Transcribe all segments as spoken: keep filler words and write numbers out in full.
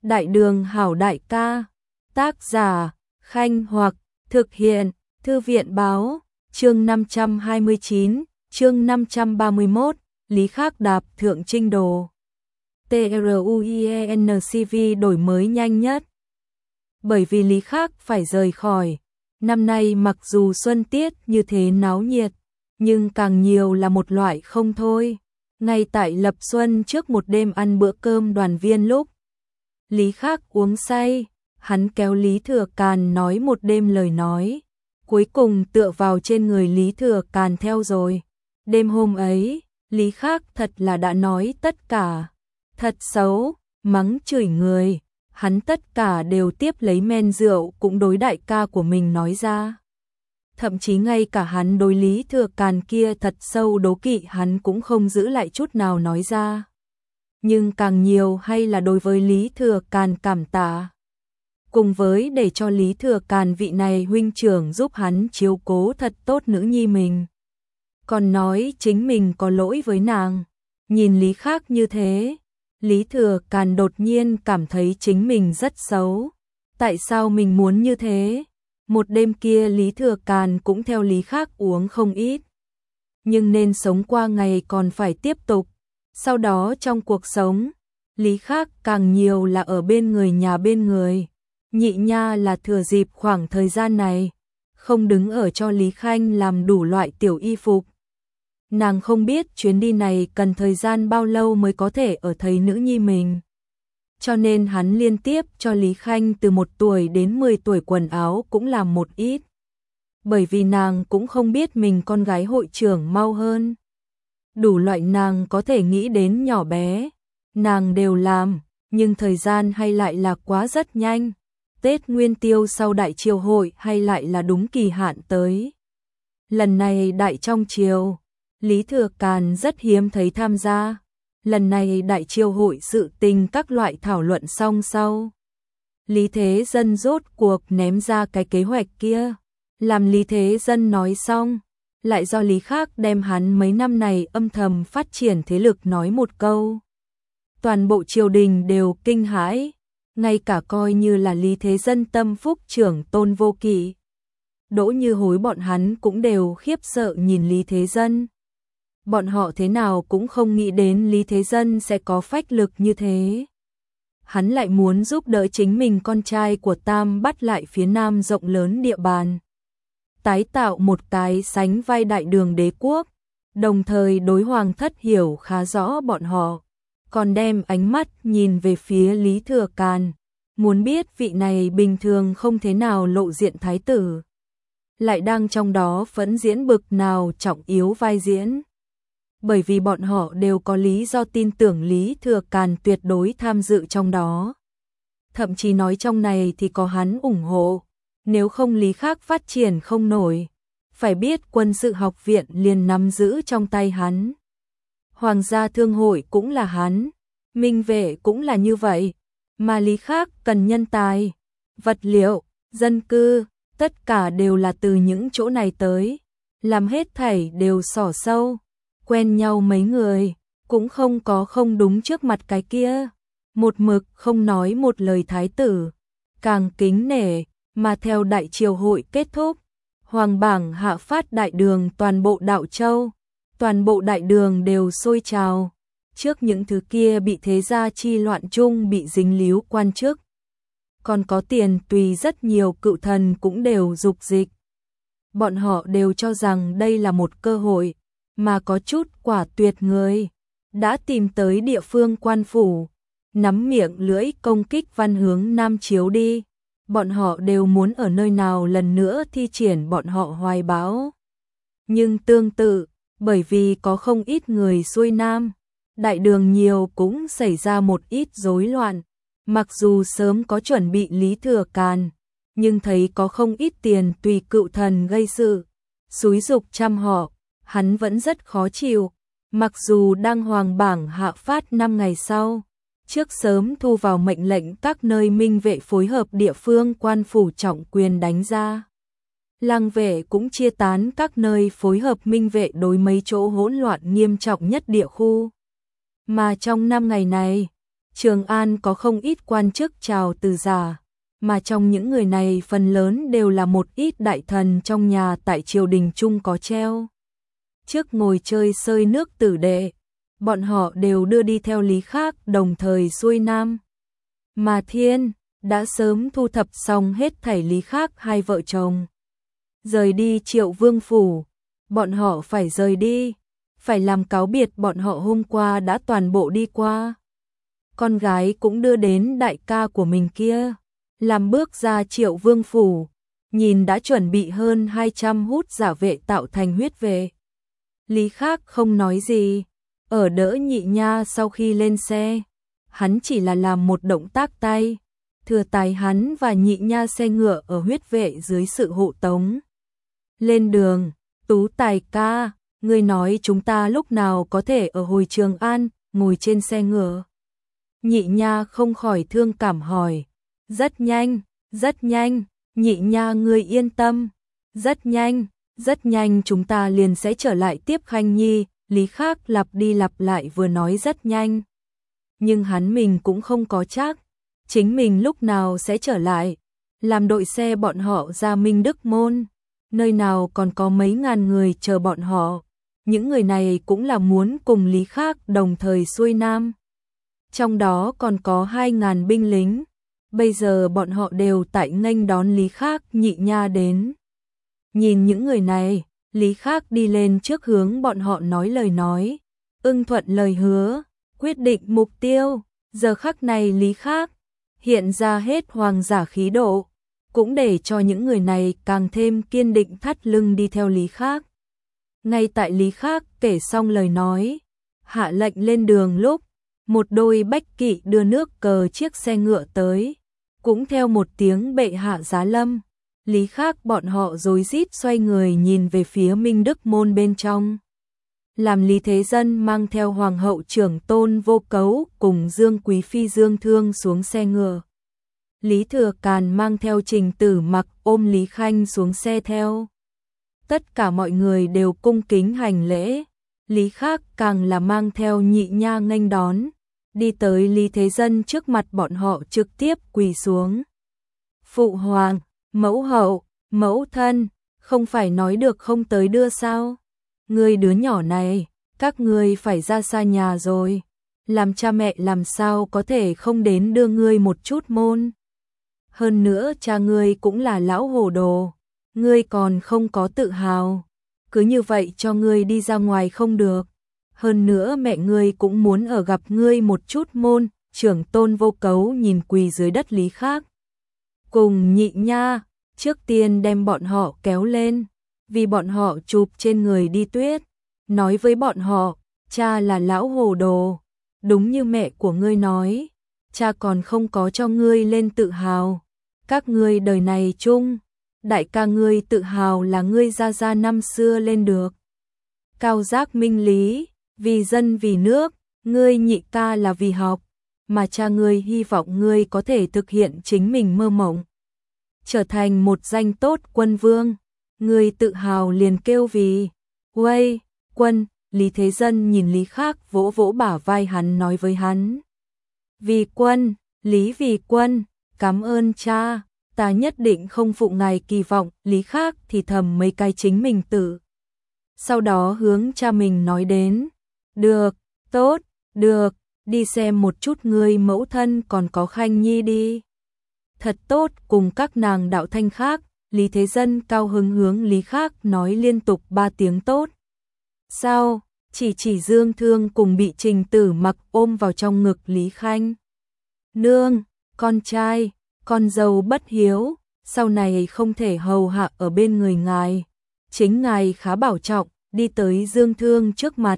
Đại đường hảo đại ca, tác giả, Khanh Hoặc, thực hiện, Thư viện Báo, chương năm trăm hai mươi chín, chương năm trăm ba mươi mốt, Lý Khắc đạp thượng trinh đồ. TRUIENCV đổi mới nhanh nhất. Bởi vì Lý Khắc phải rời khỏi, năm nay mặc dù xuân tiết như thế náo nhiệt, nhưng càng nhiều là một loại không thôi. Ngay tại lập xuân trước một đêm ăn bữa cơm đoàn viên lúc Lý Khắc uống say, hắn kéo Lý Thừa Càn nói một đêm lời nói, cuối cùng tựa vào trên người Lý Thừa Càn theo rồi. Đêm hôm ấy, Lý Khắc thật là đã nói tất cả, thật xấu, mắng chửi người, hắn tất cả đều tiếp lấy men rượu cũng đối đại ca của mình nói ra. Thậm chí ngay cả hắn đối Lý Thừa Càn kia thật sâu đố kỵ hắn cũng không giữ lại chút nào nói ra. Nhưng càng nhiều hay là đối với Lý Thừa Càn cảm tạ. Cùng với để cho Lý Thừa Càn vị này huynh trưởng giúp hắn chiếu cố thật tốt nữ nhi mình. Còn nói chính mình có lỗi với nàng. Nhìn Lý Khắc như thế, Lý Thừa Càn đột nhiên cảm thấy chính mình rất xấu. Tại sao mình muốn như thế? Một đêm kia Lý Thừa Càn cũng theo Lý Khắc uống không ít. Nhưng nên sống qua ngày còn phải tiếp tục. Sau đó trong cuộc sống, Lý Khắc càng nhiều là ở bên người nhà bên người. Nhị nha là thừa dịp khoảng thời gian này, không đứng ở cho Lý Khanh làm đủ loại tiểu y phục. Nàng không biết chuyến đi này cần thời gian bao lâu mới có thể ở thấy nữ nhi mình. Cho nên hắn liên tiếp cho Lý Khanh từ một tuổi đến mười tuổi quần áo cũng làm một ít. Bởi vì nàng cũng không biết mình con gái hội trưởng mau hơn. Đủ loại nàng có thể nghĩ đến nhỏ bé, nàng đều làm, nhưng thời gian hay lại là quá rất nhanh. Tết Nguyên Tiêu sau đại triều hội hay lại là đúng kỳ hạn tới. Lần này đại trong triều, Lý Thừa Càn rất hiếm thấy tham gia. Lần này đại triều hội sự tình các loại thảo luận xong sau. Lý Thế Dân rốt cuộc ném ra cái kế hoạch kia. Làm Lý Thế Dân nói xong, lại do Lý Khắc đem hắn mấy năm này âm thầm phát triển thế lực nói một câu. Toàn bộ triều đình đều kinh hãi, ngay cả coi như là Lý Thế Dân tâm phúc trưởng Tôn Vô Kỵ. Đỗ Như Hối bọn hắn cũng đều khiếp sợ nhìn Lý Thế Dân. Bọn họ thế nào cũng không nghĩ đến Lý Thế Dân sẽ có phách lực như thế. Hắn lại muốn giúp đỡ chính mình con trai của Tam bắt lại phía Nam rộng lớn địa bàn. Tái tạo một cái sánh vai đại đường đế quốc, đồng thời đối hoàng thất hiểu khá rõ bọn họ, còn đem ánh mắt nhìn về phía Lý Thừa Càn, muốn biết vị này bình thường không thế nào lộ diện thái tử, lại đang trong đó phẫn diễn bực nào trọng yếu vai diễn. Bởi vì bọn họ đều có lý do tin tưởng Lý Thừa Càn tuyệt đối tham dự trong đó. Thậm chí nói trong này thì có hắn ủng hộ. Nếu không Lý Khắc phát triển không nổi, phải biết quân sự học viện liền nắm giữ trong tay hắn. Hoàng gia thương hội cũng là hắn, minh vệ cũng là như vậy, mà Lý Khắc cần nhân tài, vật liệu, dân cư, tất cả đều là từ những chỗ này tới, làm hết thảy đều xỏ sâu, quen nhau mấy người, cũng không có không đúng trước mặt cái kia, một mực không nói một lời thái tử, càng kính nể. Mà theo đại triều hội kết thúc, hoàng bảng hạ phát đại đường toàn bộ đạo châu, toàn bộ đại đường đều sôi trào, trước những thứ kia bị thế gia chi loạn chung bị dính líu quan chức. Còn có tiền tùy rất nhiều cựu thần cũng đều dục dịch. Bọn họ đều cho rằng đây là một cơ hội, mà có chút quả tuyệt người, đã tìm tới địa phương quan phủ, nắm miệng lưỡi công kích Văn hướng Nam chiếu đi. Bọn họ đều muốn ở nơi nào lần nữa thi triển bọn họ hoài bão. Nhưng tương tự, bởi vì có không ít người xuôi Nam, đại đường nhiều cũng xảy ra một ít rối loạn. Mặc dù sớm có chuẩn bị Lý Thừa Càn, nhưng thấy có không ít tiền tùy cựu thần gây sự, xúi dục trăm họ, hắn vẫn rất khó chịu. Mặc dù đang hoàng bảng hạ phát năm ngày sau, trước sớm thu vào mệnh lệnh các nơi minh vệ phối hợp địa phương quan phủ trọng quyền đánh ra. Lang vệ cũng chia tán các nơi phối hợp minh vệ đối mấy chỗ hỗn loạn nghiêm trọng nhất địa khu. Mà trong năm ngày này, Trường An có không ít quan chức chào từ giả, mà trong những người này phần lớn đều là một ít đại thần trong nhà tại triều đình chung có treo. Trước ngồi chơi sơi nước tử đệ, bọn họ đều đưa đi theo Lý Khác đồng thời xuôi nam. Mà Thiên đã sớm thu thập xong hết thảy Lý Khác hai vợ chồng. Rời đi Triệu Vương phủ, bọn họ phải rời đi, phải làm cáo biệt bọn họ hôm qua đã toàn bộ đi qua. Con gái cũng đưa đến đại ca của mình kia, làm bước ra Triệu Vương phủ, nhìn đã chuẩn bị hơn hai trăm hút giả vệ tạo thành huyết vệ. Lý Khác không nói gì, ở đỡ Nhị Nha sau khi lên xe, hắn chỉ là làm một động tác tay, thừa tài hắn và Nhị Nha xe ngựa ở huyết vệ dưới sự hộ tống. Lên đường, Tú Tài ca, ngươi nói chúng ta lúc nào có thể ở hồi Trường An, ngồi trên xe ngựa. Nhị Nha không khỏi thương cảm hỏi, rất nhanh, rất nhanh, Nhị Nha ngươi yên tâm, rất nhanh, rất nhanh chúng ta liền sẽ trở lại tiếp Khanh Nhi. Lý Khác lặp đi lặp lại vừa nói rất nhanh. Nhưng hắn mình cũng không có chắc, chính mình lúc nào sẽ trở lại, làm đội xe bọn họ ra Minh Đức Môn, nơi nào còn có mấy ngàn người chờ bọn họ, những người này cũng là muốn cùng Lý Khác đồng thời xuôi nam. Trong đó còn có hai ngàn binh lính, bây giờ bọn họ đều tại nghênh đón Lý Khác Nhị Nha đến. Nhìn những người này, Lý Khác đi lên trước hướng bọn họ nói lời nói, ưng thuận lời hứa, quyết định mục tiêu. Giờ khắc này Lý Khác hiện ra hết hoàng giả khí độ, cũng để cho những người này càng thêm kiên định thắt lưng đi theo Lý Khác. Ngay tại Lý Khác kể xong lời nói, hạ lệnh lên đường lúc, một đôi bách kỵ đưa nước cờ chiếc xe ngựa tới, cũng theo một tiếng bệ hạ giá lâm. Lý Khác bọn họ rối rít xoay người nhìn về phía Minh Đức Môn bên trong. Làm Lý Thế Dân mang theo Hoàng hậu Trưởng Tôn Vô Cấu cùng Dương Quý Phi Dương Thương xuống xe ngựa. Lý Thừa Càn mang theo Trình Tử Mặc ôm Lý Khanh xuống xe theo. Tất cả mọi người đều cung kính hành lễ. Lý Khác càng là mang theo Nhị Nha nghênh đón, đi tới Lý Thế Dân trước mặt bọn họ trực tiếp quỳ xuống. Phụ hoàng, mẫu hậu, mẫu thân, không phải nói được không tới đưa sao? Ngươi đứa nhỏ này, các ngươi phải ra xa nhà rồi. Làm cha mẹ làm sao có thể không đến đưa ngươi một chút môn? Hơn nữa cha ngươi cũng là lão hồ đồ, ngươi còn không có tự hào. Cứ như vậy cho ngươi đi ra ngoài không được. Hơn nữa mẹ ngươi cũng muốn ở gặp ngươi một chút môn. Trưởng Tôn Vô Cấu nhìn quỳ dưới đất Lý Khác cùng Nhị Nha, trước tiên đem bọn họ kéo lên, vì bọn họ chụp trên người đi tuyết, nói với bọn họ, cha là lão hồ đồ, đúng như mẹ của ngươi nói, cha còn không có cho ngươi lên tự hào, các ngươi đời này chung, đại ca ngươi tự hào là ngươi ra ra năm xưa lên được. Cao giác minh lý, vì dân vì nước, ngươi Nhị ca là vì học, mà cha ngươi hy vọng ngươi có thể thực hiện chính mình mơ mộng, trở thành một danh tốt quân vương, ngươi tự hào liền kêu vì, uây, quân. Lý Thế Dân nhìn Lý Khác vỗ vỗ bả vai hắn nói với hắn, vì quân, Lý vì quân, cảm ơn cha, ta nhất định không phụ ngài kỳ vọng. Lý Khác thì thầm mấy cái chính mình tự. Sau đó hướng cha mình nói đến, được, tốt, được, đi xem một chút ngươi mẫu thân còn có Khanh Nhi đi. Thật tốt, cùng các nàng đạo thanh khác. Lý Thế Dân cao hứng hướng Lý Khác nói liên tục ba tiếng tốt. Sao, chỉ chỉ Dương Thương cùng bị Trình Tử Mặc ôm vào trong ngực Lý Khanh. Nương, con trai, con dâu bất hiếu, sau này không thể hầu hạ ở bên người ngài. Chính ngài khá bảo trọng, đi tới Dương Thương trước mặt.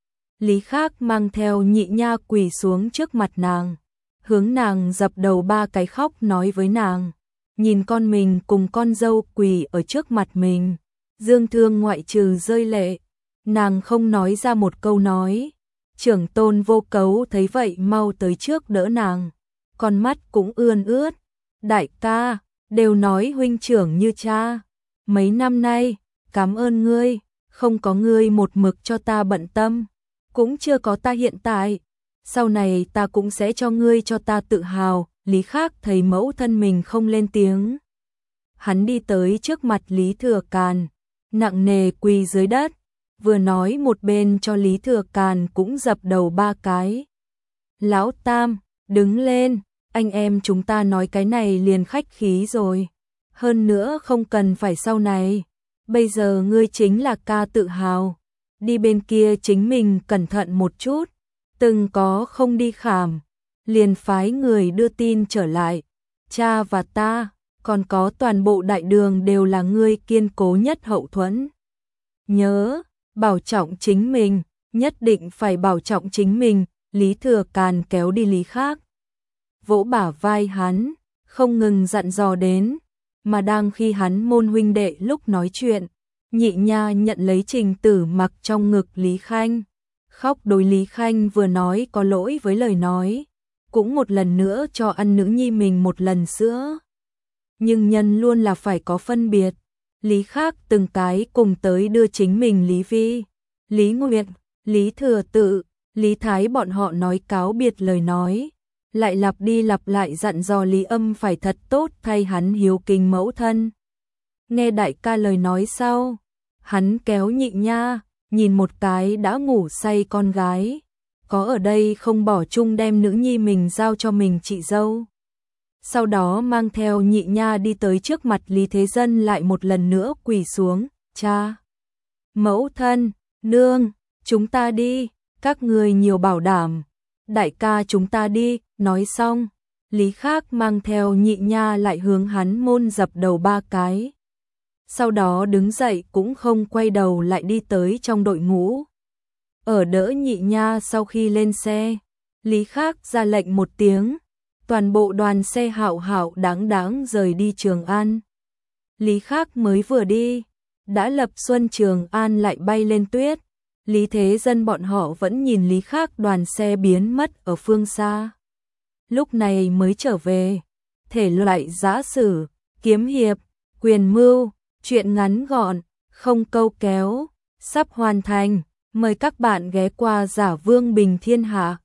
Lý Khác mang theo Nhị Nha quỳ xuống trước mặt nàng, hướng nàng dập đầu ba cái khóc nói với nàng. Nhìn con mình cùng con dâu quỳ ở trước mặt mình, Dương Thương ngoại trừ rơi lệ, nàng không nói ra một câu nói. Trưởng Tôn Vô Cấu thấy vậy mau tới trước đỡ nàng, con mắt cũng ươn ướt. Đại ca, đều nói huynh trưởng như cha, mấy năm nay, cảm ơn ngươi, không có ngươi một mực cho ta bận tâm, cũng chưa có ta hiện tại. sau này ta cũng sẽ cho ngươi cho ta tự hào. Lý Khác thấy mẫu thân mình không lên tiếng. Hắn đi tới trước mặt Lý Thừa Càn, nặng nề quỳ dưới đất, vừa nói một bên cho Lý Thừa Càn cũng dập đầu ba cái. Lão Tam, đứng lên, anh em chúng ta nói cái này liền khách khí rồi. Hơn nữa không cần phải sau này. Bây giờ ngươi chính là ca tự hào. Đi bên kia chính mình cẩn thận một chút. Từng có không đi khảm, liền phái người đưa tin trở lại. Cha và ta, còn có toàn bộ đại đường đều là ngươi kiên cố nhất hậu thuẫn. Nhớ, bảo trọng chính mình, nhất định phải bảo trọng chính mình. Lý Thừa Càn kéo đi Lý Khác, vỗ bả vai hắn, không ngừng dặn dò đến. Mà đang khi hắn môn huynh đệ lúc nói chuyện, Nhị Nha nhận lấy Trình Tử Mặc trong ngực Lý Khanh, khóc đối Lý Khanh vừa nói có lỗi với lời nói, cũng một lần nữa cho ăn nữ nhi mình một lần sữa. Nhưng nhân luôn là phải có phân biệt. Lý Khác từng cái cùng tới đưa chính mình Lý Vi, Lý Nguyệt, Lý Thừa Tự, Lý Thái bọn họ nói cáo biệt lời nói, lại lặp đi lặp lại dặn dò Lý Âm phải thật tốt thay hắn hiếu kính mẫu thân. Nghe đại ca lời nói sau, hắn kéo Nhị Nha, nhìn một cái đã ngủ say con gái, có ở đây không bỏ chung đem nữ nhi mình giao cho mình chị dâu. Sau đó mang theo Nhị Nha đi tới trước mặt Lý Thế Dân lại một lần nữa quỳ xuống, cha, mẫu thân, nương, chúng ta đi, các người nhiều bảo đảm, đại ca chúng ta đi. Nói xong, Lý Khác mang theo Nhị Nha lại hướng hắn môn dập đầu ba cái. Sau đó đứng dậy cũng không quay đầu lại đi tới trong đội ngũ. Ở đỡ Nhị Nha sau khi lên xe, Lý Khác ra lệnh một tiếng, toàn bộ đoàn xe hạo hạo đáng đáng rời đi Trường An. Lý Khác mới vừa đi, đã lập xuân Trường An lại bay lên tuyết. Lý Thế Dân bọn họ vẫn nhìn Lý Khác đoàn xe biến mất ở phương xa. Lúc này mới trở về, thể loại giã sử, kiếm hiệp, quyền mưu, truyện ngắn gọn, không câu kéo, sắp hoàn thành. Mời các bạn ghé qua Giả Vương Bình Thiên Hạ.